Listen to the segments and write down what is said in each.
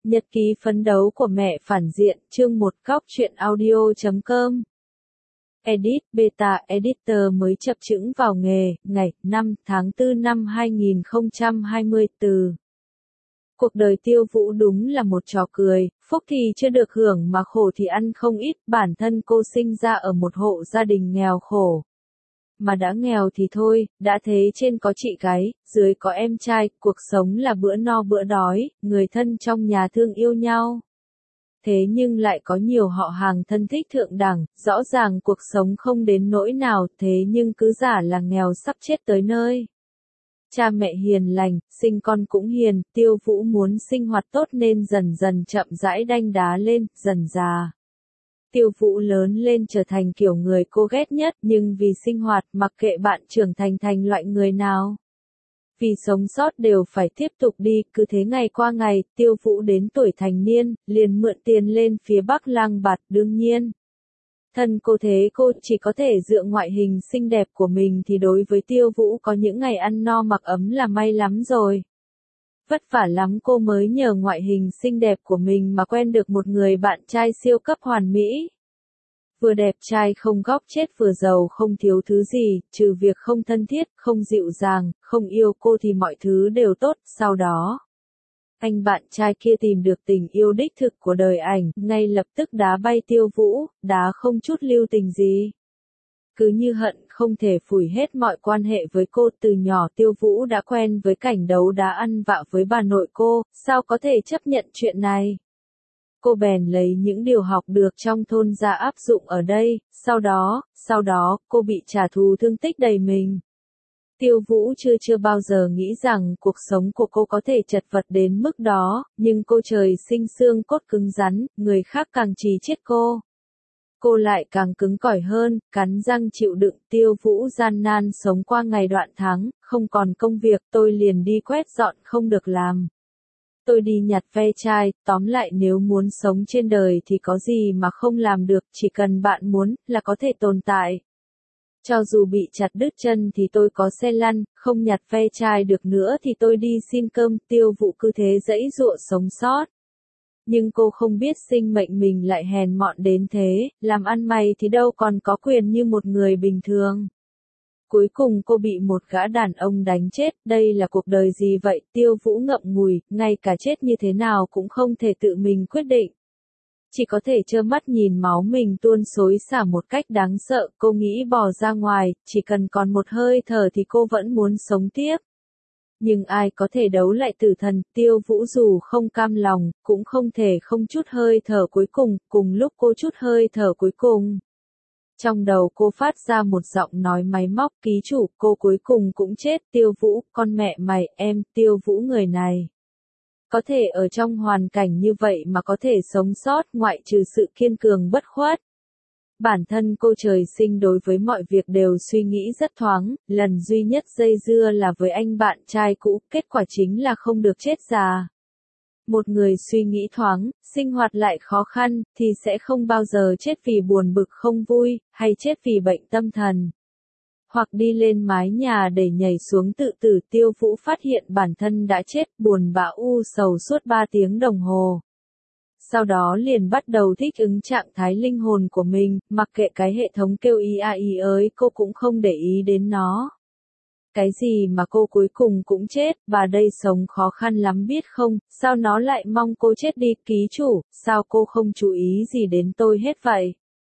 Nhật ký phấn đấu của mẹ phản diện, chương 1 Góc truyện audio.com. Edit Beta Editor mới chập chững vào nghề, ngày 5 tháng 4 năm 2020 từ. Cuộc đời Tiêu Vũ đúng là một trò cười, phúc thì chưa được hưởng mà khổ thì ăn không ít, bản thân cô sinh ra ở một hộ gia đình nghèo khổ. Mà đã nghèo thì thôi, đã thế trên có chị gái, dưới có em trai, cuộc sống là bữa no bữa đói, người thân trong nhà thương yêu nhau. Thế nhưng lại có nhiều họ hàng thân thích thượng đẳng, rõ ràng cuộc sống không đến nỗi nào, thế nhưng cứ giả là nghèo sắp chết tới nơi. Cha mẹ hiền lành, sinh con cũng hiền, Tiêu Vũ muốn sinh hoạt tốt nên dần dần chậm rãi đanh đá lên, dần già. Tiêu Vũ lớn lên trở thành kiểu người cô ghét nhất, nhưng vì sinh hoạt mặc kệ bạn trưởng thành loại người nào. Vì sống sót đều phải tiếp tục đi, cứ thế ngày qua ngày, Tiêu Vũ đến tuổi thành niên, liền mượn tiền lên phía Bắc lang bạt, đương nhiên. Thân cô thế cô chỉ có thể dựa ngoại hình xinh đẹp của mình thì đối với Tiêu Vũ có những ngày ăn no mặc ấm là may lắm rồi. Vất vả lắm cô mới nhờ ngoại hình xinh đẹp của mình mà quen được một người bạn trai siêu cấp hoàn mỹ. Vừa đẹp trai không góc chết vừa giàu không thiếu thứ gì, trừ việc không thân thiết, không dịu dàng, không yêu cô thì mọi thứ đều tốt, sau đó. Anh bạn trai kia tìm được tình yêu đích thực của đời ảnh, ngay lập tức đá bay Tiêu Vũ, đá không chút lưu tình gì. Cứ như hận không thể phủi hết mọi quan hệ với cô, từ nhỏ Tiêu Vũ đã quen với cảnh đấu đá ăn vạ với bà nội cô, sao có thể chấp nhận chuyện này. Cô bèn lấy những điều học được trong thôn ra áp dụng ở đây, sau đó, cô bị trả thù thương tích đầy mình. Tiêu Vũ chưa bao giờ nghĩ rằng cuộc sống của cô có thể chật vật đến mức đó, nhưng cô trời sinh xương cốt cứng rắn, người khác càng trì chiết cô. Cô lại càng cứng cỏi hơn, cắn răng chịu đựng. Tiêu Vũ gian nan sống qua ngày đoạn tháng, không còn công việc tôi liền đi quét dọn không được làm. Tôi đi nhặt ve chai, tóm lại nếu muốn sống trên đời thì có gì mà không làm được, chỉ cần bạn muốn, là có thể tồn tại. Cho dù bị chặt đứt chân thì tôi có xe lăn, không nhặt ve chai được nữa thì tôi đi xin cơm. Tiêu Vũ cứ thế giãy giụa sống sót. Nhưng cô không biết sinh mệnh mình lại hèn mọn đến thế, làm ăn mày thì đâu còn có quyền như một người bình thường. Cuối cùng cô bị một gã đàn ông đánh chết, đây là cuộc đời gì vậy? Tiêu Vũ ngậm ngùi, ngay cả chết như thế nào cũng không thể tự mình quyết định. Chỉ có thể trơ mắt nhìn máu mình tuôn xối xả một cách đáng sợ, cô nghĩ bò ra ngoài, chỉ cần còn một hơi thở thì cô vẫn muốn sống tiếp. Nhưng ai có thể đấu lại tử thần, Tiêu Vũ dù không cam lòng, cũng không thể không chút hơi thở cuối cùng, cùng lúc cô chút hơi thở cuối cùng. Trong đầu cô phát ra một giọng nói máy móc, ký chủ, cô cuối cùng cũng chết. Tiêu Vũ, con mẹ mày, em, Tiêu Vũ người này. Có thể ở trong hoàn cảnh như vậy mà có thể sống sót, ngoại trừ sự kiên cường bất khuất. Bản thân cô trời sinh đối với mọi việc đều suy nghĩ rất thoáng, lần duy nhất dây dưa là với anh bạn trai cũ, kết quả chính là không được chết già. Một người suy nghĩ thoáng, sinh hoạt lại khó khăn, thì sẽ không bao giờ chết vì buồn bực không vui, hay chết vì bệnh tâm thần. Hoặc đi lên mái nhà để nhảy xuống tự tử. Tiêu Vũ phát hiện bản thân đã chết, buồn bã u sầu suốt 3 tiếng đồng hồ. Sau đó liền bắt đầu thích ứng trạng thái linh hồn của mình, mặc kệ cái hệ thống kêu ý a ý ới cô cũng không để ý đến nó. Cái gì mà cô cuối cùng cũng chết, bà đây sống khó khăn lắm biết không, sao nó lại mong cô chết đi, ký chủ, sao cô không chú ý gì đến tôi hết vậy?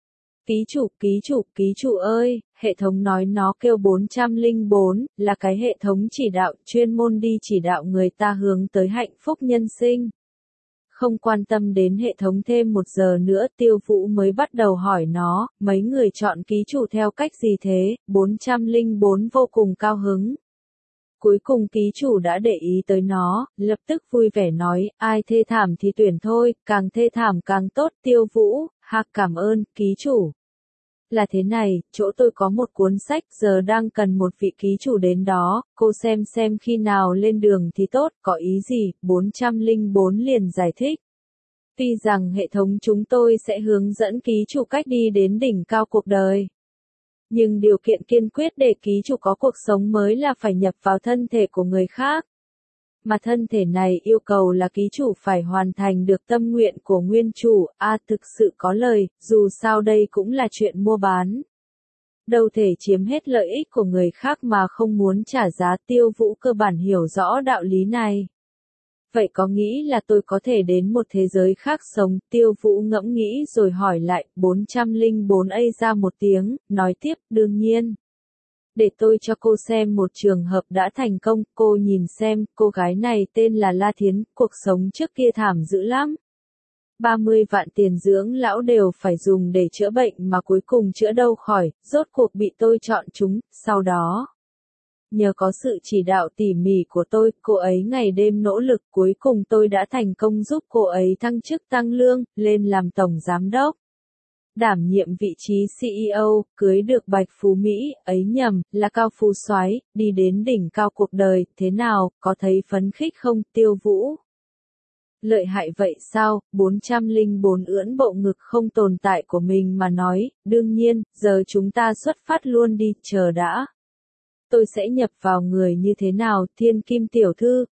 Ký chủ ơi, hệ thống nói nó kêu 404, là cái hệ thống chỉ đạo chuyên môn đi chỉ đạo người ta hướng tới hạnh phúc nhân sinh. Không quan tâm đến hệ thống thêm 1 giờ nữa, Tiêu Vũ mới bắt đầu hỏi nó, mấy người chọn ký chủ theo cách gì thế? 404 vô cùng cao hứng. Cuối cùng ký chủ đã để ý tới nó, lập tức vui vẻ nói, ai thê thảm thì tuyển thôi, càng thê thảm càng tốt. Tiêu Vũ, cảm ơn, ký chủ. Là thế này, chỗ tôi có một cuốn sách, giờ đang cần một vị ký chủ đến đó, cô xem khi nào lên đường thì tốt, có ý gì? 404 liền giải thích. Tuy rằng hệ thống chúng tôi sẽ hướng dẫn ký chủ cách đi đến đỉnh cao cuộc đời. Nhưng điều kiện kiên quyết để ký chủ có cuộc sống mới là phải nhập vào thân thể của người khác. Mà thân thể này yêu cầu là ký chủ phải hoàn thành được tâm nguyện của nguyên chủ, thực sự có lời, dù sao đây cũng là chuyện mua bán. Đâu thể chiếm hết lợi ích của người khác mà không muốn trả giá. Tiêu Vũ cơ bản hiểu rõ đạo lý này. Vậy có nghĩ là tôi có thể đến một thế giới khác sống? Tiêu Vũ ngẫm nghĩ rồi hỏi lại. 404 ra một tiếng, nói tiếp, đương nhiên. Để tôi cho cô xem một trường hợp đã thành công. Cô nhìn xem, cô gái này tên là La Thiến, cuộc sống trước kia thảm dữ lắm. 30 vạn tiền dưỡng lão đều phải dùng để chữa bệnh mà cuối cùng chữa đâu khỏi, rốt cuộc bị tôi chọn chúng. Sau đó, nhờ có sự chỉ đạo tỉ mỉ của tôi, cô ấy ngày đêm nỗ lực, cuối cùng tôi đã thành công giúp cô ấy thăng chức tăng lương, lên làm tổng giám đốc. Đảm nhiệm vị trí CEO, cưới được Bạch Phú Mỹ, ấy nhầm, là Cao Phú Soái, đi đến đỉnh cao cuộc đời. Thế nào, có thấy phấn khích không? Tiêu Vũ. Lợi hại vậy sao? 404 ưỡn bộ ngực không tồn tại của mình mà nói, đương nhiên, giờ chúng ta xuất phát luôn đi, chờ đã. Tôi sẽ nhập vào người như thế nào? Thiên Kim tiểu thư,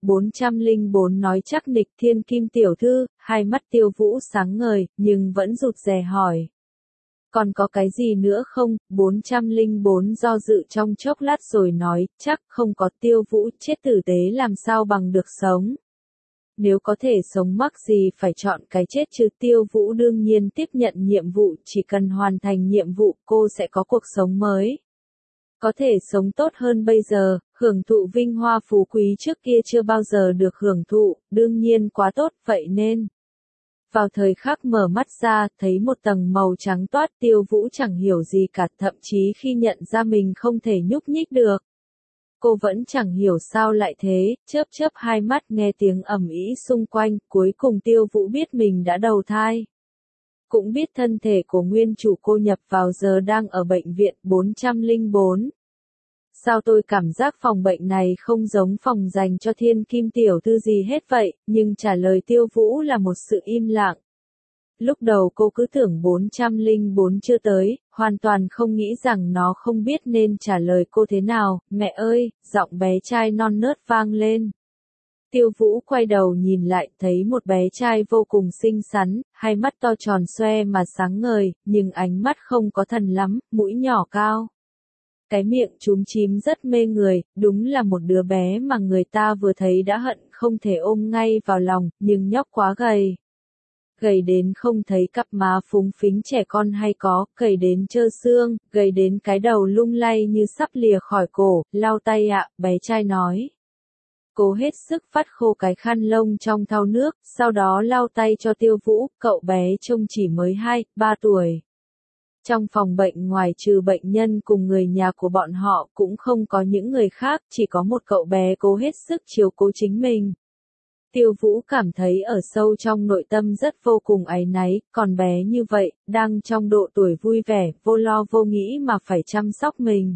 404 nói chắc nịch. Thiên Kim tiểu thư, hai mắt Tiêu Vũ sáng ngời, nhưng vẫn rụt rè hỏi. Còn có cái gì nữa không? 404 do dự trong chốc lát rồi nói, chắc không có. Tiêu Vũ, chết tử tế làm sao bằng được sống. Nếu có thể sống mắc gì phải chọn cái chết chứ? Tiêu Vũ đương nhiên tiếp nhận nhiệm vụ, chỉ cần hoàn thành nhiệm vụ cô sẽ có cuộc sống mới. Có thể sống tốt hơn bây giờ, hưởng thụ vinh hoa phú quý trước kia chưa bao giờ được hưởng thụ, đương nhiên quá tốt, vậy nên. Vào thời khắc mở mắt ra, thấy một tầng màu trắng toát. Tiêu Vũ chẳng hiểu gì cả, thậm chí khi nhận ra mình không thể nhúc nhích được. Cô vẫn chẳng hiểu sao lại thế, chớp hai mắt nghe tiếng ầm ĩ xung quanh, cuối cùng Tiêu Vũ biết mình đã đầu thai. Cũng biết thân thể của nguyên chủ cô nhập vào giờ đang ở bệnh viện. 404. Sao tôi cảm giác phòng bệnh này không giống phòng dành cho Thiên Kim tiểu thư gì hết vậy, nhưng trả lời Tiêu Vũ là một sự im lặng. Lúc đầu cô cứ tưởng 404 chưa tới, hoàn toàn không nghĩ rằng nó không biết nên trả lời cô thế nào. Mẹ ơi, giọng bé trai non nớt vang lên. Tiêu Vũ quay đầu nhìn lại, thấy một bé trai vô cùng xinh xắn, hai mắt to tròn xoe mà sáng ngời, nhưng ánh mắt không có thần lắm, mũi nhỏ cao. Cái miệng chúm chím rất mê người, đúng là một đứa bé mà người ta vừa thấy đã hận không thể ôm ngay vào lòng, nhưng nhóc quá gầy. Gầy đến không thấy cặp má phúng phính trẻ con hay có, gầy đến trơ xương, gầy đến cái đầu lung lay như sắp lìa khỏi cổ. Lau tay ạ, bé trai nói. Cố hết sức vắt khô cái khăn lông trong thau nước, sau đó lau tay cho Tiêu Vũ. Cậu bé trông chỉ mới 2-3 tuổi. Trong phòng bệnh ngoài trừ bệnh nhân cùng người nhà của bọn họ cũng không có những người khác, chỉ có một cậu bé cố hết sức chiếu cố chính mình. Tiêu Vũ cảm thấy ở sâu trong nội tâm rất vô cùng áy náy, còn bé như vậy, đang trong độ tuổi vui vẻ, vô lo vô nghĩ mà phải chăm sóc mình.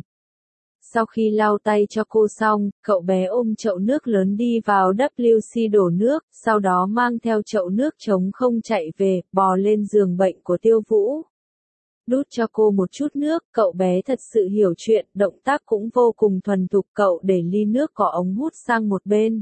Sau khi lau tay cho cô xong, cậu bé ôm chậu nước lớn đi vào WC đổ nước, sau đó mang theo chậu nước trống không chạy về, bò lên giường bệnh của Tiêu Vũ. Đút cho cô một chút nước, cậu bé thật sự hiểu chuyện, động tác cũng vô cùng thuần thục. Cậu để ly nước có ống hút sang một bên.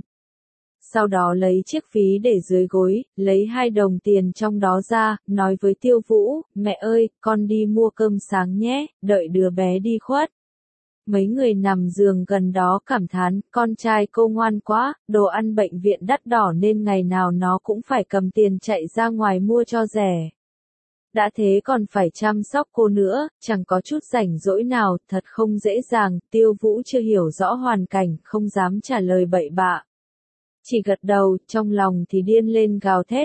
Sau đó lấy chiếc ví để dưới gối, lấy 2 đồng tiền trong đó ra, nói với Tiêu Vũ, mẹ ơi, con đi mua cơm sáng nhé, đợi đứa bé đi khuất. Mấy người nằm giường gần đó cảm thán, con trai cô ngoan quá, đồ ăn bệnh viện đắt đỏ nên ngày nào nó cũng phải cầm tiền chạy ra ngoài mua cho rẻ. Đã thế còn phải chăm sóc cô nữa, chẳng có chút rảnh rỗi nào, thật không dễ dàng. Tiêu Vũ chưa hiểu rõ hoàn cảnh, không dám trả lời bậy bạ. Chỉ gật đầu, trong lòng thì điên lên gào thét.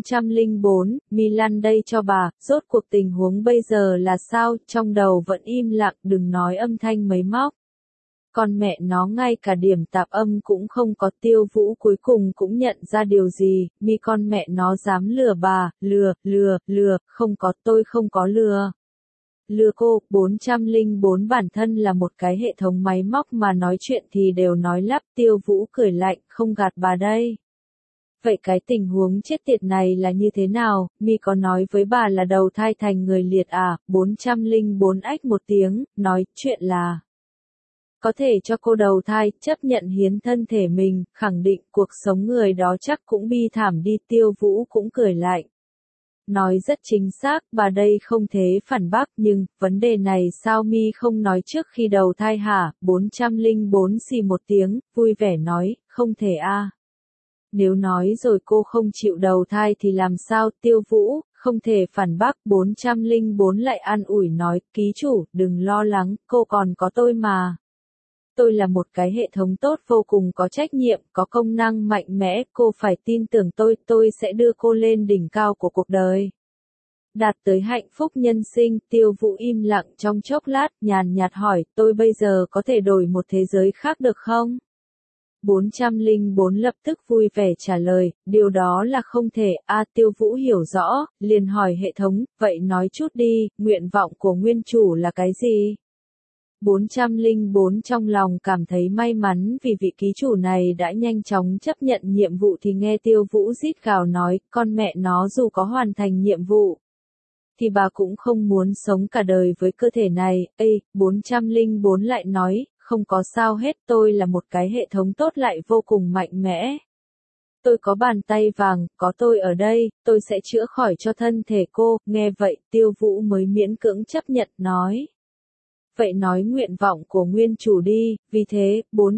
404, Milan đây cho bà, rốt cuộc tình huống bây giờ là sao? Trong đầu vẫn im lặng, đừng nói âm thanh mấy móc. Con mẹ nó ngay cả điểm tạp âm cũng không có. Tiêu Vũ cuối cùng cũng nhận ra điều gì, con mẹ nó dám lừa bà, lừa, không có, tôi không có lừa. Lừa cô. 404 bản thân là một cái hệ thống máy móc mà nói chuyện thì đều nói lắp. Tiêu Vũ cười lạnh, không gạt bà đây. Vậy cái tình huống chết tiệt này là như thế nào? Có nói với bà là đầu thai thành người liệt à? 404 ách một tiếng, nói chuyện là có thể cho cô đầu thai, chấp nhận hiến thân thể mình, khẳng định cuộc sống người đó chắc cũng bi thảm đi. Tiêu Vũ cũng cười lạnh. Nói rất chính xác, bà đây không thể phản bác, nhưng, vấn đề này sao mi không nói trước khi đầu thai hả? 404 xì một tiếng, vui vẻ nói, không thể a. Nếu nói rồi cô không chịu đầu thai thì làm sao? Tiêu Vũ, không thể phản bác. 404 lại an ủi nói, ký chủ, đừng lo lắng, cô còn có tôi mà. Tôi là một cái hệ thống tốt vô cùng có trách nhiệm, có công năng mạnh mẽ, cô phải tin tưởng tôi sẽ đưa cô lên đỉnh cao của cuộc đời. Đạt tới hạnh phúc nhân sinh. Tiêu Vũ im lặng trong chốc lát, nhàn nhạt hỏi, tôi bây giờ có thể đổi một thế giới khác được không? 404 lập tức vui vẻ trả lời, điều đó là không thể. Tiêu Vũ hiểu rõ, liền hỏi hệ thống, vậy nói chút đi, nguyện vọng của nguyên chủ là cái gì? 404 trong lòng cảm thấy may mắn vì vị ký chủ này đã nhanh chóng chấp nhận nhiệm vụ thì nghe Tiêu Vũ rít gào nói, con mẹ nó dù có hoàn thành nhiệm vụ thì bà cũng không muốn sống cả đời với cơ thể này. 404 lại nói, không có sao hết, tôi là một cái hệ thống tốt lại vô cùng mạnh mẽ. Tôi có bàn tay vàng, có tôi ở đây, tôi sẽ chữa khỏi cho thân thể cô. Nghe vậy, Tiêu Vũ mới miễn cưỡng chấp nhận nói. Vậy nói nguyện vọng của nguyên chủ đi. Vì thế,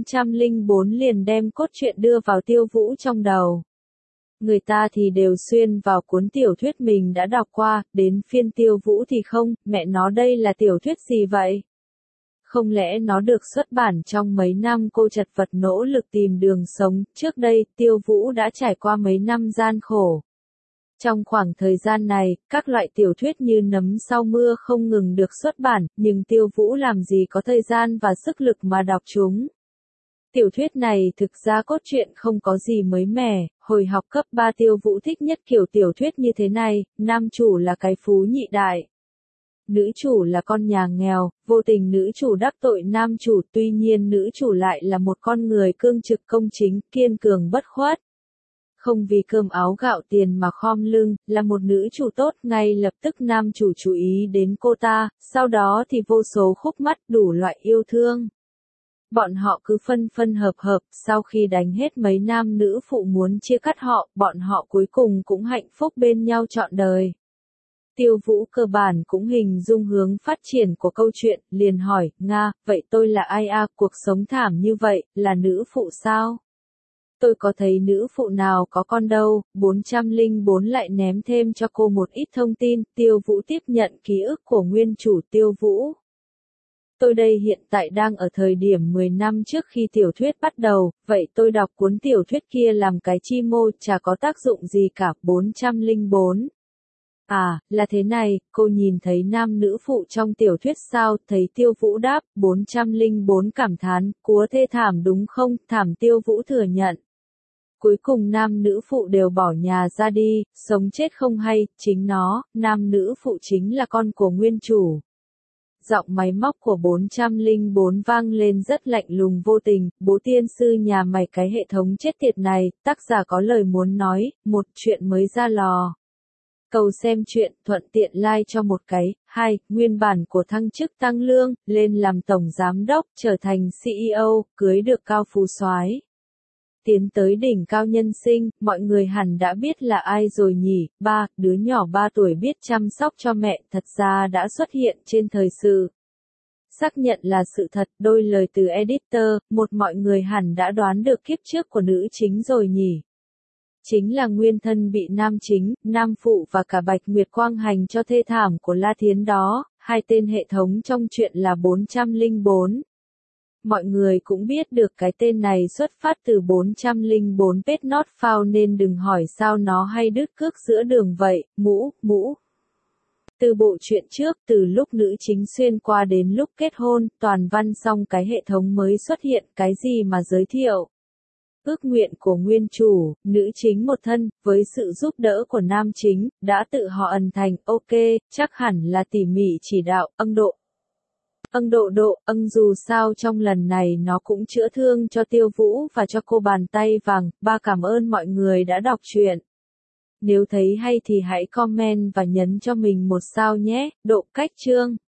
404 liền đem cốt truyện đưa vào Tiêu Vũ trong đầu. Người ta thì đều xuyên vào cuốn tiểu thuyết mình đã đọc qua, đến phiên Tiêu Vũ thì không, mẹ nó đây là tiểu thuyết gì vậy? Không lẽ nó được xuất bản trong mấy năm cô chật vật nỗ lực tìm đường sống? Trước đây, Tiêu Vũ đã trải qua mấy năm gian khổ. Trong khoảng thời gian này, các loại tiểu thuyết như nấm sau mưa không ngừng được xuất bản, nhưng Tiêu Vũ làm gì có thời gian và sức lực mà đọc chúng. Tiểu thuyết này thực ra cốt truyện không có gì mới mẻ, hồi học cấp 3 Tiêu Vũ thích nhất kiểu tiểu thuyết như thế này, nam chủ là cái phú nhị đại. Nữ chủ là con nhà nghèo, vô tình nữ chủ đắc tội nam chủ, tuy nhiên nữ chủ lại là một con người cương trực công chính, kiên cường bất khuất. Không vì cơm áo gạo tiền mà khom lưng, là một nữ chủ tốt. Ngay lập tức nam chủ chú ý đến cô ta, sau đó thì vô số khúc mắc đủ loại yêu thương. Bọn họ cứ phân phân hợp, sau khi đánh hết mấy nam nữ phụ muốn chia cắt họ, bọn họ cuối cùng cũng hạnh phúc bên nhau trọn đời. Tiêu Vũ cơ bản cũng hình dung hướng phát triển của câu chuyện, liền hỏi, Nga, vậy tôi là ai cuộc sống thảm như vậy, là nữ phụ sao? Tôi có thấy nữ phụ nào có con đâu. 404 lại ném thêm cho cô một ít thông tin. Tiêu Vũ tiếp nhận ký ức của nguyên chủ. Tiêu Vũ, tôi đây hiện tại đang ở thời điểm 10 năm trước khi tiểu thuyết bắt đầu, vậy tôi đọc cuốn tiểu thuyết kia làm cái chi mô, chả có tác dụng gì cả. 404. Là thế này, cô nhìn thấy nam nữ phụ trong tiểu thuyết sao? Thấy Tiêu Vũ đáp. 404 cảm thán, cúa thê thảm đúng không? Thảm. Tiêu Vũ thừa nhận. Cuối cùng nam nữ phụ đều bỏ nhà ra đi, sống chết không hay, chính nó, nam nữ phụ chính là con của nguyên chủ. Giọng máy móc của 404 vang lên rất lạnh lùng vô tình, bố tiên sư nhà mày cái hệ thống chết tiệt này, tác giả có lời muốn nói, một chuyện mới ra lò. Cầu xem chuyện, thuận tiện like cho một cái. 2. Nguyên bản của thăng chức tăng lương, lên làm tổng giám đốc, trở thành CEO, cưới được cao phú soái. Tiến tới đỉnh cao nhân sinh, mọi người hẳn đã biết là ai rồi nhỉ? 3. Đứa nhỏ 3 tuổi biết chăm sóc cho mẹ, thật ra đã xuất hiện trên thời sự. Xác nhận là sự thật, đôi lời từ editor, một mọi người hẳn đã đoán được kiếp trước của nữ chính rồi nhỉ? Chính là nguyên thân bị nam chính, nam phụ và cả Bạch Nguyệt Quang hành cho thê thảm của La Thiến đó. Hai tên hệ thống trong chuyện là 404. Mọi người cũng biết được cái tên này xuất phát từ 404 page not found nên đừng hỏi sao nó hay đứt cước giữa đường vậy. Mũ. Từ bộ truyện trước, từ lúc nữ chính xuyên qua đến lúc kết hôn, toàn văn xong cái hệ thống mới xuất hiện, cái gì mà giới thiệu. Ước nguyện của nguyên chủ, nữ chính một thân, với sự giúp đỡ của nam chính, đã tự họ ẩn thành. Ok, chắc hẳn là tỉ mỉ chỉ đạo. Dù sao trong lần này nó cũng chữa thương cho Tiêu Vũ và cho cô bàn tay vàng. Cảm ơn mọi người đã đọc truyện. Nếu thấy hay thì hãy comment và nhấn cho mình một sao nhé. Độ cách chương